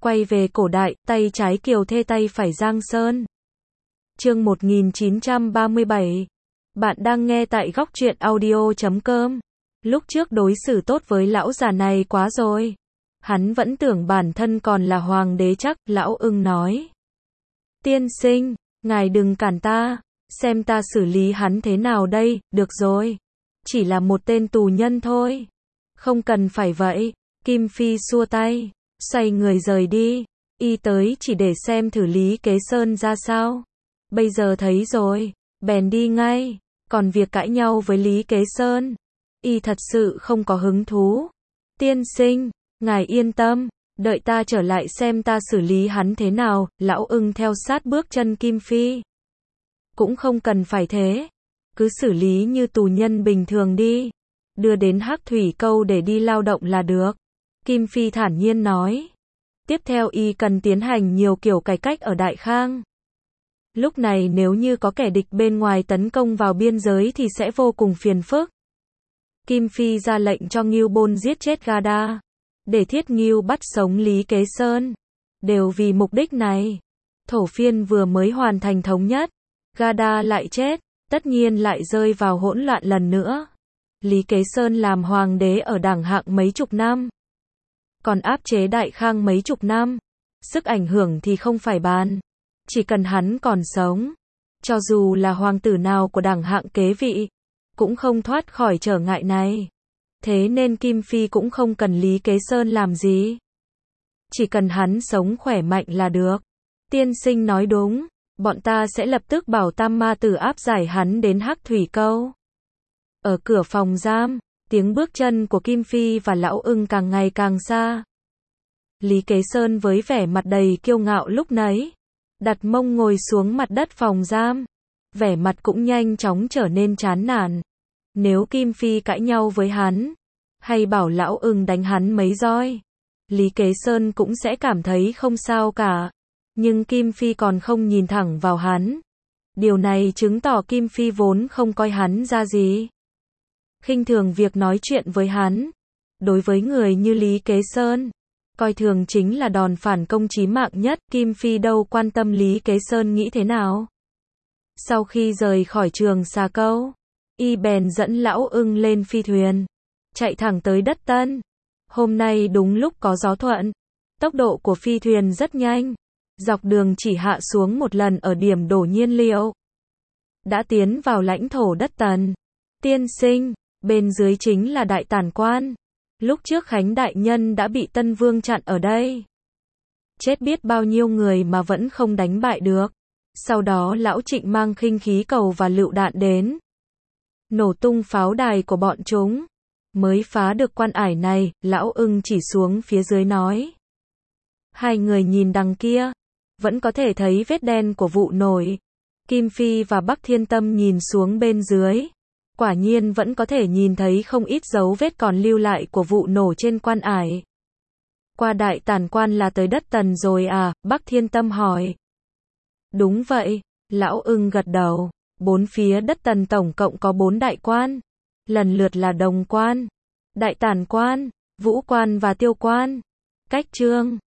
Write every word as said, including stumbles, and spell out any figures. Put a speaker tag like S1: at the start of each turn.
S1: Quay về cổ đại, tay trái Kiều Thê tay phải Giang Sơn. Chương một nghìn chín trăm ba mươi bảy. Bạn đang nghe tại góc truyện audio chấm com. Lúc trước đối xử tốt với lão già này quá rồi. Hắn vẫn tưởng bản thân còn là hoàng đế chắc, lão ưng nói. Tiên sinh, ngài đừng cản ta, xem ta xử lý hắn thế nào đây, được rồi. Chỉ là một tên tù nhân thôi. Không cần phải vậy, Kim Phi xua tay, xoay người rời đi. Y tới chỉ để xem thử Lý Kế Sơn ra sao. Bây giờ thấy rồi, bèn đi ngay. Còn việc cãi nhau với Lý Kế Sơn, Y thật sự không có hứng thú. Tiên sinh, ngài yên tâm, đợi ta trở lại xem ta xử lý hắn thế nào. Lão ưng theo sát bước chân Kim Phi. Cũng không cần phải thế, cứ xử lý như tù nhân bình thường đi, đưa đến Hắc Thủy Câu để đi lao động là được. Kim Phi thản nhiên nói. Tiếp theo Y cần tiến hành nhiều kiểu cải cách ở Đại Khang. Lúc này nếu như có kẻ địch bên ngoài tấn công vào biên giới thì sẽ vô cùng phiền phức. Kim Phi ra lệnh cho Ngưu Bôn giết chết Gada, để Thiết Ngưu bắt sống Lý Kế Sơn. Đều vì mục đích này. Thổ Phiên vừa mới hoàn thành thống nhất, Gada lại chết, tất nhiên lại rơi vào hỗn loạn lần nữa. Lý Kế Sơn làm hoàng đế ở Đảng Hạng mấy chục năm, còn áp chế Đại Khang mấy chục năm, sức ảnh hưởng thì không phải bàn. Chỉ cần hắn còn sống, cho dù là hoàng tử nào của Đảng Hạng kế vị, cũng không thoát khỏi trở ngại này. Thế nên Kim Phi cũng không cần Lý Kế Sơn làm gì. Chỉ cần hắn sống khỏe mạnh là được. Tiên sinh nói đúng, bọn ta sẽ lập tức bảo Tam Ma Tử áp giải hắn đến Hắc Thủy Câu. Ở cửa phòng giam, tiếng bước chân của Kim Phi và lão ưng càng ngày càng xa. Lý Kế Sơn với vẻ mặt đầy kiêu ngạo lúc nấy, đặt mông ngồi xuống mặt đất phòng giam, vẻ mặt cũng nhanh chóng trở nên chán nản. Nếu Kim Phi cãi nhau với hắn, hay bảo lão ưng đánh hắn mấy roi, Lý Kế Sơn cũng sẽ cảm thấy không sao cả. Nhưng Kim Phi còn không nhìn thẳng vào hắn. Điều này chứng tỏ Kim Phi vốn không coi hắn ra gì, khinh thường việc nói chuyện với hắn. Đối với người như Lý Kế Sơn, coi thường chính là đòn phản công chí mạng nhất. Kim Phi đâu quan tâm Lý Kế Sơn nghĩ thế nào. Sau khi rời khỏi Trường Xà Câu, Y bèn dẫn lão ưng lên phi thuyền, chạy thẳng tới đất Tân. Hôm nay đúng lúc có gió thuận, tốc độ của phi thuyền rất nhanh, dọc đường chỉ hạ xuống một lần ở điểm đổ nhiên liệu. Đã tiến vào lãnh thổ đất Tần. Tiên sinh, bên dưới chính là Đại Tản Quan. Lúc trước Khánh Đại Nhân đã bị Tân Vương chặn ở đây. Chết biết bao nhiêu người mà vẫn không đánh bại được. Sau đó lão Trịnh mang khinh khí cầu và lựu đạn đến, nổ tung pháo đài của bọn chúng. Mới phá được quan ải này, lão ưng chỉ xuống phía dưới nói. Hai người nhìn đằng kia, vẫn có thể thấy vết đen của vụ nổi. Kim Phi và Bắc Thiên Tâm nhìn xuống bên dưới, quả nhiên vẫn có thể nhìn thấy không ít dấu vết còn lưu lại của vụ nổ trên quan ải. Qua Đại Tản Quan là tới đất Tần rồi à? Bắc Thiên Tâm hỏi. Đúng vậy, lão ưng gật đầu. Bốn phía đất Tần tổng cộng có bốn đại quan, lần lượt là Đồng Quan, Đại Tản Quan, Vũ Quan và Tiêu Quan. Cách Trương,